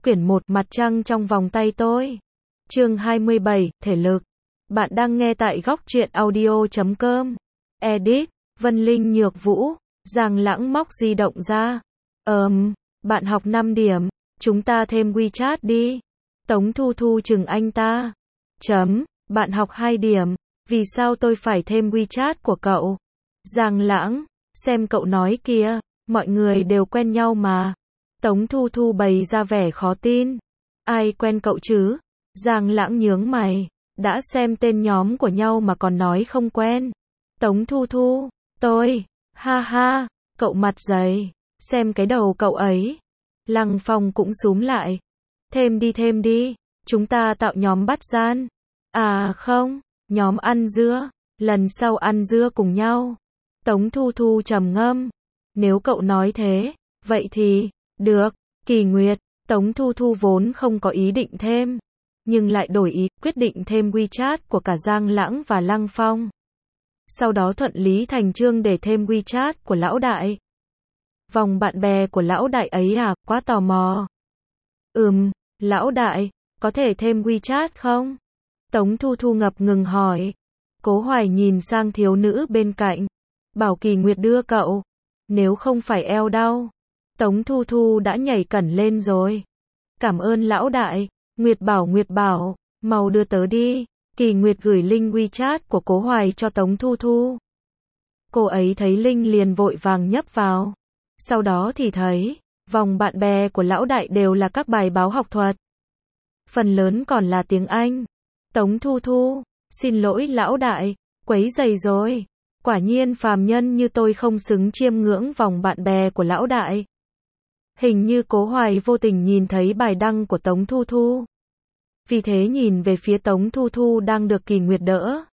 Quyển 1 Mặt trăng trong vòng tay tôi. Chương 27, Thể lực. Bạn đang nghe tại góc truyện audio.com. Edit, Vân Linh Nhược Vũ. Giang Lãng móc di động ra. Bạn học 5 điểm. Chúng ta thêm WeChat đi. Tống Thu Thu chừng anh ta. Bạn học 2 điểm. Vì sao tôi phải thêm WeChat của cậu? Giang Lãng, xem cậu nói kìa, mọi người đều quen nhau mà. Tống Thu Thu bày ra vẻ khó tin. Ai quen cậu chứ? Giang Lãng nhướng mày. Đã xem tên nhóm của nhau mà còn nói không quen. Tống Thu Thu, tôi, ha ha, cậu mặt dày, xem cái đầu cậu ấy. Lăng Phong cũng xúm lại. Thêm đi, chúng ta tạo nhóm bắt gian. À không, nhóm ăn dưa, lần sau ăn dưa cùng nhau. Tống Thu Thu trầm ngâm. Nếu cậu nói thế, vậy thì, được, Kỳ Nguyệt. Tống Thu Thu vốn không có ý định thêm, nhưng lại đổi ý, quyết định thêm WeChat của cả Giang Lãng và Lăng Phong. Sau đó thuận lý thành chương để thêm WeChat của lão đại. Vòng bạn bè của lão đại ấy à, quá tò mò. Lão đại, có thể thêm WeChat không? Tống Thu Thu ngập ngừng hỏi. Cố Hoài nhìn sang thiếu nữ bên cạnh. Bảo Kỳ Nguyệt đưa cậu. Nếu không phải eo đau. Tống Thu Thu đã nhảy cẩn lên rồi. Cảm ơn lão đại. Nguyệt bảo, mau đưa tớ đi. Kỳ Nguyệt gửi link WeChat của Cố Hoài cho Tống Thu Thu. Cô ấy thấy link liền vội vàng nhấp vào. Sau đó thì thấy, vòng bạn bè của lão đại đều là các bài báo học thuật. Phần lớn còn là tiếng Anh. Tống Thu Thu, xin lỗi lão đại, quấy rầy rồi. Quả nhiên phàm nhân như tôi không xứng chiêm ngưỡng vòng bạn bè của lão đại. Hình như Cố Hoài vô tình nhìn thấy bài đăng của Tống Thu Thu. Vì thế nhìn về phía Tống Thu Thu đang được Kỳ Nguyệt đỡ.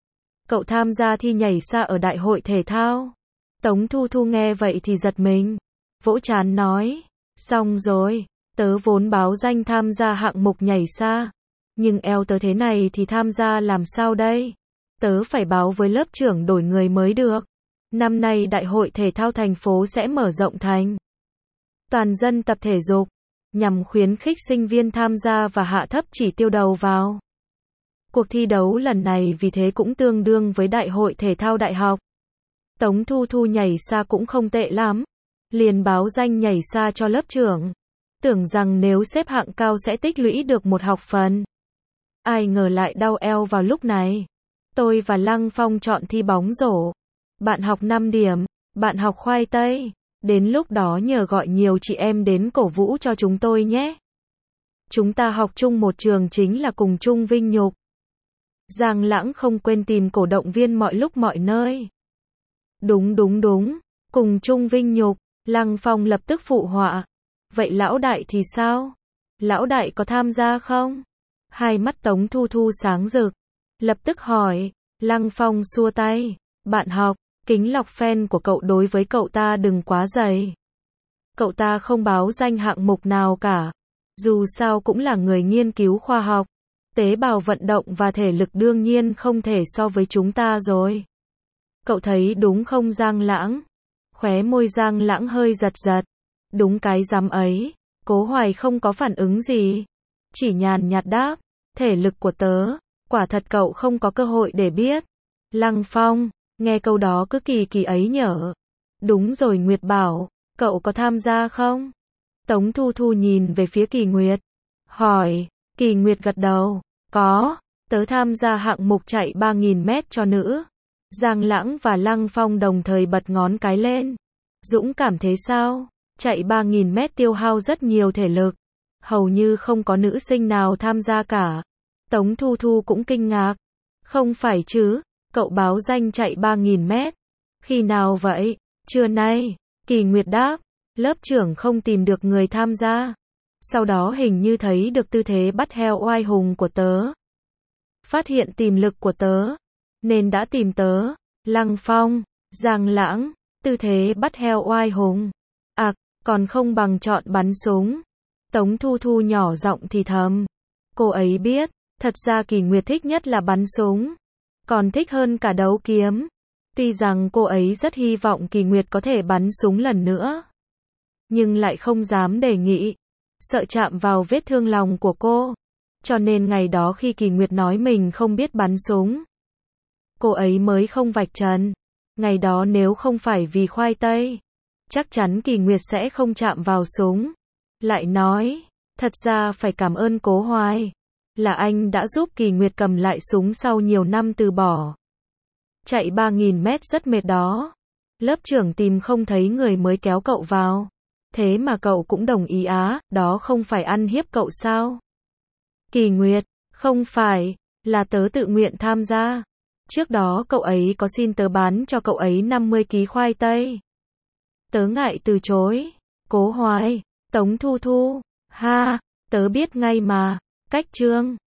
Cậu tham gia thi nhảy xa ở đại hội thể thao. Tống Thu Thu nghe vậy thì giật mình. Vỗ trán nói. Xong rồi, tớ vốn báo danh tham gia hạng mục nhảy xa. Nhưng eo tớ thế này thì tham gia làm sao đây? Tớ phải báo với lớp trưởng đổi người mới được. Năm nay đại hội thể thao thành phố sẽ mở rộng thành toàn dân tập thể dục, nhằm khuyến khích sinh viên tham gia và hạ thấp chỉ tiêu đầu vào. Cuộc thi đấu lần này vì thế cũng tương đương với đại hội thể thao đại học. Tống Thu Thu nhảy xa cũng không tệ lắm. Liền báo danh nhảy xa cho lớp trưởng. Tưởng rằng nếu xếp hạng cao sẽ tích lũy được một học phần. Ai ngờ lại đau eo vào lúc này. Tôi và Lăng Phong chọn thi bóng rổ. Bạn học 5 điểm, bạn học khoai tây. Đến lúc đó nhờ gọi nhiều chị em đến cổ vũ cho chúng tôi nhé. Chúng ta học chung một trường chính là cùng chung vinh nhục. Giang Lãng không quên tìm cổ động viên mọi lúc mọi nơi. Đúng, cùng chung vinh nhục. Lăng Phong lập tức phụ họa. Vậy lão đại thì sao? Lão đại có tham gia không? Hai mắt Tống Thu Thu sáng rực. Lập tức hỏi. Lăng Phong xua tay. Bạn học, kính lọc fan của cậu đối với cậu ta đừng quá dày. Cậu ta không báo danh hạng mục nào cả. Dù sao cũng là người nghiên cứu khoa học. Tế bào vận động và thể lực đương nhiên không thể so với chúng ta rồi. Cậu thấy đúng không Giang Lãng? Khóe môi Giang Lãng hơi giật. Đúng cái rắm ấy. Cố Hoài không có phản ứng gì. Chỉ nhàn nhạt đáp. Thể lực của tớ. Quả thật cậu không có cơ hội để biết. Lăng Phong, nghe câu đó cứ kỳ ấy nhở. Đúng rồi Nguyệt bảo, cậu có tham gia không? Tống Thu Thu nhìn về phía Kỳ Nguyệt. Hỏi, Kỳ Nguyệt gật đầu. Có, tớ tham gia hạng mục chạy 3.000 mét cho nữ. Giang Lãng và Lăng Phong đồng thời bật ngón cái lên. Dũng cảm thế sao? Chạy 3.000 mét tiêu hao rất nhiều thể lực. Hầu như không có nữ sinh nào tham gia cả. Tống Thu Thu cũng kinh ngạc. Không phải chứ, cậu báo danh chạy 3.000 mét. Khi nào vậy? Trưa nay. Kỳ Nguyệt đáp. Lớp trưởng không tìm được người tham gia. Sau đó hình như thấy được tư thế bắt heo oai hùng của tớ. Phát hiện tiềm lực của tớ. Nên đã tìm tớ. Lăng Phong, Giang Lãng, tư thế bắt heo oai hùng. Còn không bằng chọn bắn súng. Tống Thu Thu nhỏ giọng thì thầm. Cô ấy biết, thật ra Kỳ Nguyệt thích nhất là bắn súng. Còn thích hơn cả đấu kiếm. Tuy rằng cô ấy rất hy vọng Kỳ Nguyệt có thể bắn súng lần nữa. Nhưng lại không dám đề nghị. sợ chạm vào vết thương lòng của cô. Cho nên ngày đó khi Kỳ Nguyệt nói mình không biết bắn súng, cô ấy mới không vạch trần. Ngày đó nếu không phải vì khoai tây, chắc chắn Kỳ Nguyệt sẽ không chạm vào súng. Lại nói, thật ra phải cảm ơn Cố Hoài, là anh đã giúp Kỳ Nguyệt cầm lại súng sau nhiều năm từ bỏ. Chạy 3.000 mét rất mệt đó. Lớp trưởng tìm không thấy người mới kéo cậu vào. Thế mà cậu cũng đồng ý á, đó không phải ăn hiếp cậu sao? Kỳ Nguyệt, không phải, là tớ tự nguyện tham gia. Trước đó cậu ấy có xin tớ bán cho cậu ấy 50 ký khoai tây. Tớ ngại từ chối. Cố Hoài, Tống Thu Thu, ha, tớ biết ngay mà, cách Trương.